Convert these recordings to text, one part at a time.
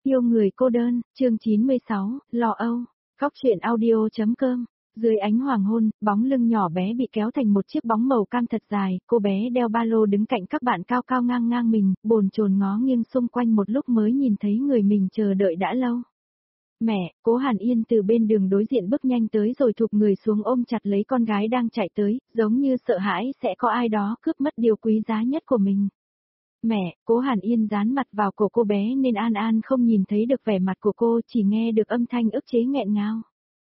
Yêu người cô đơn, chương 96, lo âu. Góc truyện audio.com. Dưới ánh hoàng hôn, bóng lưng nhỏ bé bị kéo thành một chiếc bóng màu cam thật dài, cô bé đeo ba lô đứng cạnh các bạn cao cao ngang ngang mình, bồn chồn ngó nghiêng xung quanh một lúc mới nhìn thấy người mình chờ đợi đã lâu. Mẹ, Cố Hàn Yên từ bên đường đối diện bước nhanh tới rồi thụp người xuống ôm chặt lấy con gái đang chạy tới, giống như sợ hãi sẽ có ai đó cướp mất điều quý giá nhất của mình. Mẹ, Cố Hàn Yên dán mặt vào cổ cô bé nên An An không nhìn thấy được vẻ mặt của cô, chỉ nghe được âm thanh ức chế nghẹn ngào.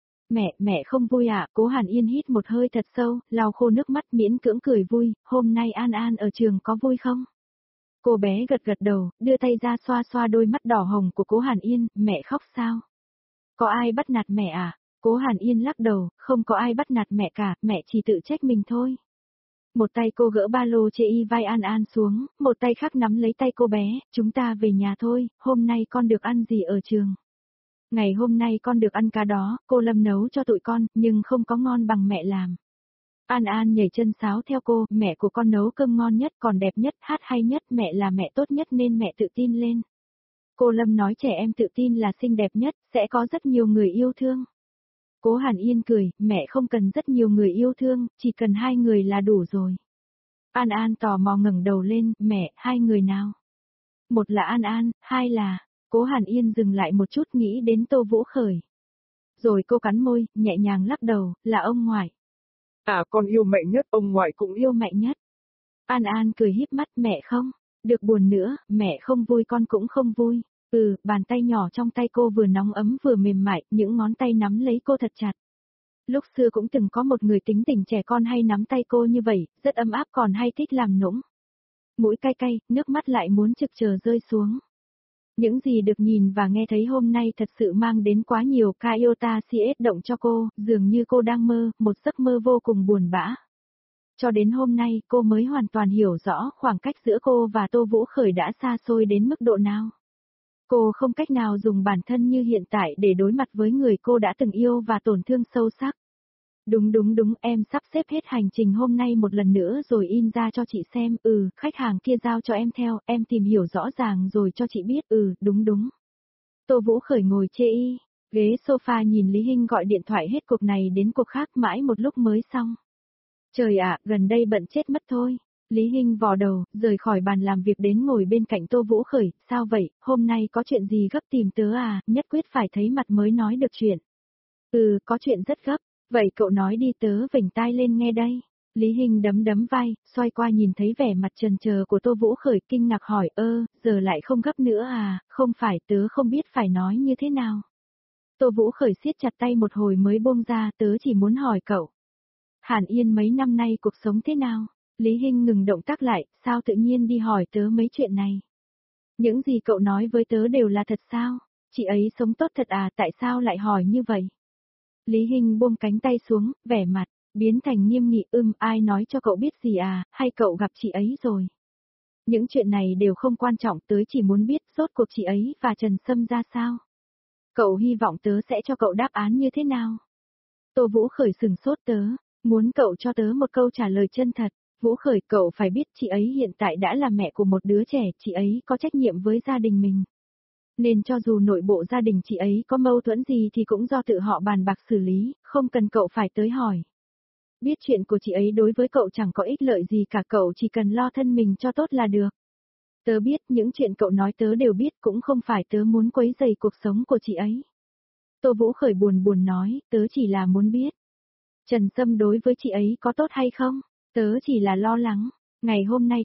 Mẹ không vui à? Cố Hàn Yên hít một hơi thật sâu, lau khô nước mắt miễn cưỡng cười vui, hôm nay An An ở trường có vui không? Cô bé gật gật đầu, đưa tay ra xoa xoa đôi mắt đỏ hồng của Cố Hàn Yên, mẹ khóc sao? Có ai bắt nạt mẹ à? Cố Hàn Yên lắc đầu, không có ai bắt nạt mẹ cả, mẹ chỉ tự trách mình thôi. Một tay cô gỡ ba lô chê y vai An An xuống, một tay khác nắm lấy tay cô bé, chúng ta về nhà thôi, hôm nay con được ăn gì ở trường? Ngày hôm nay con được ăn cá đó, cô Lâm nấu cho tụi con, nhưng không có ngon bằng mẹ làm. An An nhảy chân sáo theo cô, mẹ của con nấu cơm ngon nhất, còn đẹp nhất, hát hay nhất, mẹ là mẹ tốt nhất nên mẹ tự tin lên. Cô Lâm nói trẻ em tự tin là xinh đẹp nhất, sẽ có rất nhiều người yêu thương. Cố Hàn Yên cười, mẹ không cần rất nhiều người yêu thương, chỉ cần 2 người là đủ rồi. An An tò mò ngẩng đầu lên, mẹ, 2 người nào? Một là An An, 2 là... Cố Hàn Yên dừng lại một chút nghĩ đến Tô Vũ Khởi. Rồi cô cắn môi, nhẹ nhàng lắc đầu, là ông ngoại. À, con yêu mẹ nhất, ông ngoại cũng yêu mẹ nhất. An An cười híp mắt, mẹ không được buồn nữa, mẹ không vui con cũng không vui. Bàn tay nhỏ trong tay cô vừa nóng ấm vừa mềm mại, những ngón tay nắm lấy cô thật chặt. Lúc xưa cũng từng có một người tính tình trẻ con hay nắm tay cô như vậy, rất ấm áp còn hay thích làm nũng. Mũi cay cay, nước mắt lại muốn trực chờ rơi xuống. Những gì được nhìn và nghe thấy hôm nay thật sự mang đến quá nhiều iota CS động cho cô, dường như cô đang mơ, một giấc mơ vô cùng buồn bã. Cho đến hôm nay cô mới hoàn toàn hiểu rõ khoảng cách giữa cô và Tô Vũ Khởi đã xa xôi đến mức độ nào. Cô không cách nào dùng bản thân như hiện tại để đối mặt với người cô đã từng yêu và tổn thương sâu sắc. Đúng, em sắp xếp hết hành trình hôm nay một lần nữa rồi in ra cho chị xem, khách hàng kia giao cho em theo, em tìm hiểu rõ ràng rồi cho chị biết, đúng. Tô Vũ Khởi ngồi chê y, ghế sofa nhìn Lý Hinh gọi điện thoại hết cuộc này đến cuộc khác mãi một lúc mới xong. Trời ạ, gần đây bận chết mất thôi. Lý Hinh vò đầu, rời khỏi bàn làm việc đến ngồi bên cạnh Tô Vũ Khởi, sao vậy, hôm nay có chuyện gì gấp tìm tớ à, nhất quyết phải thấy mặt mới nói được chuyện. Có chuyện rất gấp, vậy cậu nói đi tớ vểnh tai lên nghe đây. Lý Hinh đấm vai, xoay qua nhìn thấy vẻ mặt chần chờ của Tô Vũ Khởi kinh ngạc hỏi, giờ lại không gấp nữa à, không phải tớ không biết phải nói như thế nào. Tô Vũ Khởi siết chặt tay một hồi mới buông ra, tớ chỉ muốn hỏi cậu. Hàn Yên mấy năm nay cuộc sống thế nào? Lý Hinh ngừng động tác lại, sao tự nhiên đi hỏi tớ mấy chuyện này? Những gì cậu nói với tớ đều là thật sao? Chị ấy sống tốt thật à, tại sao lại hỏi như vậy? Lý Hinh buông cánh tay xuống, vẻ mặt biến thành nghiêm nghị, ai nói cho cậu biết gì à, hay cậu gặp chị ấy rồi? Những chuyện này đều không quan trọng, tớ chỉ muốn biết rốt cuộc chị ấy và Trần Sâm ra sao? Cậu hy vọng tớ sẽ cho cậu đáp án như thế nào? Tô Vũ Khởi sừng sốt, tớ muốn cậu cho tớ một câu trả lời chân thật. Vũ Khởi, cậu phải biết chị ấy hiện tại đã là mẹ của một đứa trẻ, chị ấy có trách nhiệm với gia đình mình. Nên cho dù nội bộ gia đình chị ấy có mâu thuẫn gì thì cũng do tự họ bàn bạc xử lý, không cần cậu phải tới hỏi. Biết chuyện của chị ấy đối với cậu chẳng có ích lợi gì cả, cậu chỉ cần lo thân mình cho tốt là được. Tớ biết những chuyện cậu nói tớ đều biết, cũng không phải tớ muốn quấy rầy cuộc sống của chị ấy. Tô Vũ Khởi buồn nói, tớ chỉ là muốn biết. Trần Sâm đối với chị ấy có tốt hay không? Tớ chỉ là lo lắng. Ngày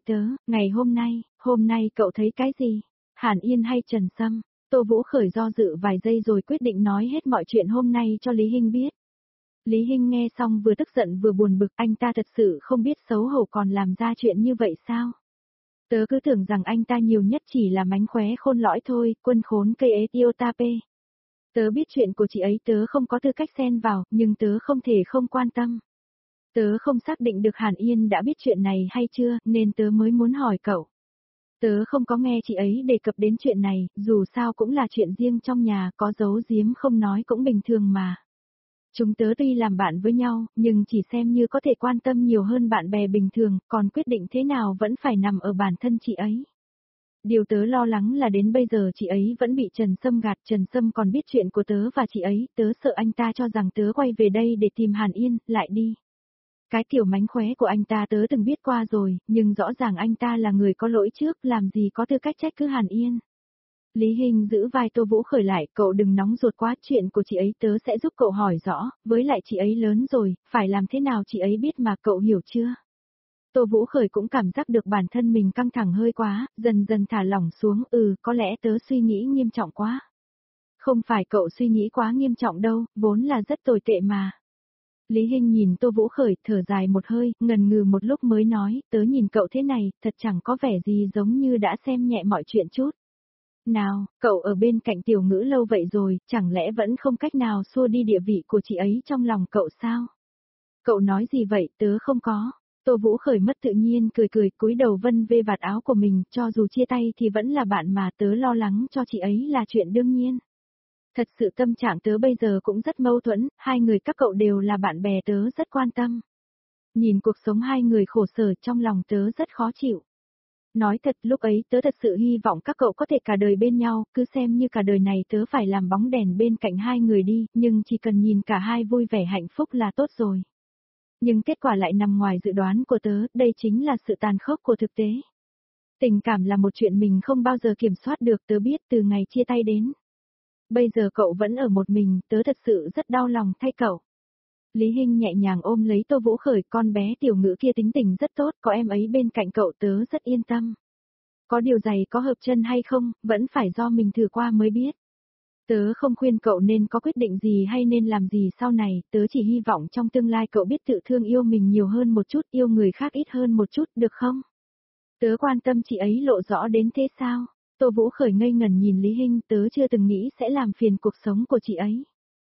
hôm nay cậu thấy cái gì? Hàn Yên hay Trần Sâm? Tô Vũ Khởi do dự vài giây rồi quyết định nói hết mọi chuyện hôm nay cho Lý Hinh biết. Lý Hinh nghe xong vừa tức giận vừa buồn bực, anh ta thật sự không biết xấu hổ còn làm ra chuyện như vậy sao? Tớ cứ tưởng rằng anh ta nhiều nhất chỉ là mánh khóe khôn lõi thôi, quân khốn cây ế tiêu ta pê. Tớ biết chuyện của chị ấy, tớ không có tư cách xen vào, nhưng tớ không thể không quan tâm. Tớ không xác định được Hàn Yên đã biết chuyện này hay chưa, nên tớ mới muốn hỏi cậu. Tớ không có nghe chị ấy đề cập đến chuyện này, dù sao cũng là chuyện riêng trong nhà, có giấu giếm không nói cũng bình thường mà. Chúng tớ tuy làm bạn với nhau, nhưng chỉ xem như có thể quan tâm nhiều hơn bạn bè bình thường, còn quyết định thế nào vẫn phải nằm ở bản thân chị ấy. Điều tớ lo lắng là đến bây giờ chị ấy vẫn bị Trần Sâm gạt, Trần Sâm còn biết chuyện của tớ và chị ấy, tớ sợ anh ta cho rằng tớ quay về đây để tìm Hàn Yên, lại đi. Cái kiểu mánh khóe của anh ta tớ từng biết qua rồi, nhưng rõ ràng anh ta là người có lỗi trước, làm gì có tư cách trách cứ Hàn Yên. Lý Hinh giữ vai Tô Vũ Khởi lại, cậu đừng nóng ruột quá, chuyện của chị ấy tớ sẽ giúp cậu hỏi rõ, với lại chị ấy lớn rồi, phải làm thế nào chị ấy biết mà, cậu hiểu chưa? Tô Vũ Khởi cũng cảm giác được bản thân mình căng thẳng hơi quá, dần dần thả lỏng xuống, có lẽ tớ suy nghĩ nghiêm trọng quá. Không phải cậu suy nghĩ quá nghiêm trọng đâu, vốn là rất tồi tệ mà. Lý Hinh nhìn Tô Vũ Khởi, thở dài một hơi, ngần ngừ một lúc mới nói, tớ nhìn cậu thế này, thật chẳng có vẻ gì giống như đã xem nhẹ mọi chuyện chút. Nào, cậu ở bên cạnh Tiểu Ngữ lâu vậy rồi, chẳng lẽ vẫn không cách nào xua đi địa vị của chị ấy trong lòng cậu sao? Cậu nói gì vậy, tớ không có. Tô Vũ Khởi mất tự nhiên cười cười, cúi đầu vân vê vạt áo của mình, cho dù chia tay thì vẫn là bạn mà, tớ lo lắng cho chị ấy là chuyện đương nhiên. Thật sự tâm trạng tớ bây giờ cũng rất mâu thuẫn, hai người các cậu đều là bạn bè, tớ rất quan tâm. Nhìn cuộc sống hai người khổ sở, trong lòng tớ rất khó chịu. Nói thật, lúc ấy tớ thật sự hy vọng các cậu có thể cả đời bên nhau, cứ xem như cả đời này tớ phải làm bóng đèn bên cạnh hai người đi, nhưng chỉ cần nhìn cả hai vui vẻ hạnh phúc là tốt rồi. Nhưng kết quả lại nằm ngoài dự đoán của tớ, đây chính là sự tàn khốc của thực tế. Tình cảm là một chuyện mình không bao giờ kiểm soát được, tớ biết từ ngày chia tay đến. Bây giờ cậu vẫn ở một mình, tớ thật sự rất đau lòng thay cậu. Lý Hinh nhẹ nhàng ôm lấy Tô Vũ Khởi, con bé Tiểu Ngữ kia tính tình rất tốt, có em ấy bên cạnh cậu tớ rất yên tâm. Có điều giày có hợp chân hay không, vẫn phải do mình thử qua mới biết. Tớ không khuyên cậu nên có quyết định gì hay nên làm gì sau này, tớ chỉ hy vọng trong tương lai cậu biết tự thương yêu mình nhiều hơn một chút, yêu người khác ít hơn một chút, được không? Tớ quan tâm chị ấy lộ rõ đến thế sao? Tô Vũ Khởi ngây ngẩn nhìn Lý Hinh, tớ chưa từng nghĩ sẽ làm phiền cuộc sống của chị ấy.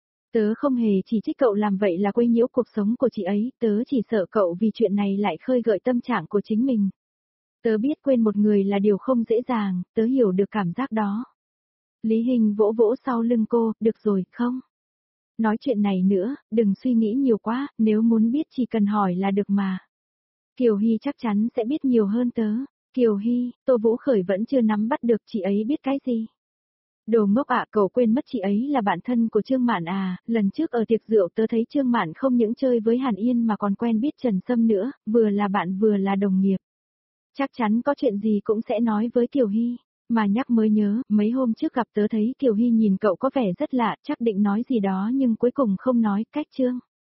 Tớ không hề chỉ trích cậu làm vậy là quấy nhiễu cuộc sống của chị ấy, tớ chỉ sợ cậu vì chuyện này lại khơi gợi tâm trạng của chính mình. Tớ biết quên một người là điều không dễ dàng, tớ hiểu được cảm giác đó. Lý Hinh vỗ vỗ sau lưng cô, được rồi, không? Nói chuyện này nữa, đừng suy nghĩ nhiều quá, nếu muốn biết chỉ cần hỏi là được mà. Kiều Hy chắc chắn sẽ biết nhiều hơn tớ. Kiều Hy, Tô Vũ Khởi vẫn chưa nắm bắt được chị ấy biết cái gì. Đồ ngốc ạ, cậu quên mất chị ấy là bạn thân của Trương Mạn à, lần trước ở tiệc rượu tớ thấy Trương Mạn không những chơi với Hàn Yên mà còn quen biết Trần Sâm nữa, vừa là bạn vừa là đồng nghiệp. Chắc chắn có chuyện gì cũng sẽ nói với Kiều Hy, mà nhắc mới nhớ, mấy hôm trước gặp tớ thấy Kiều Hy nhìn cậu có vẻ rất lạ, chắc định nói gì đó nhưng cuối cùng không nói, cách Trương.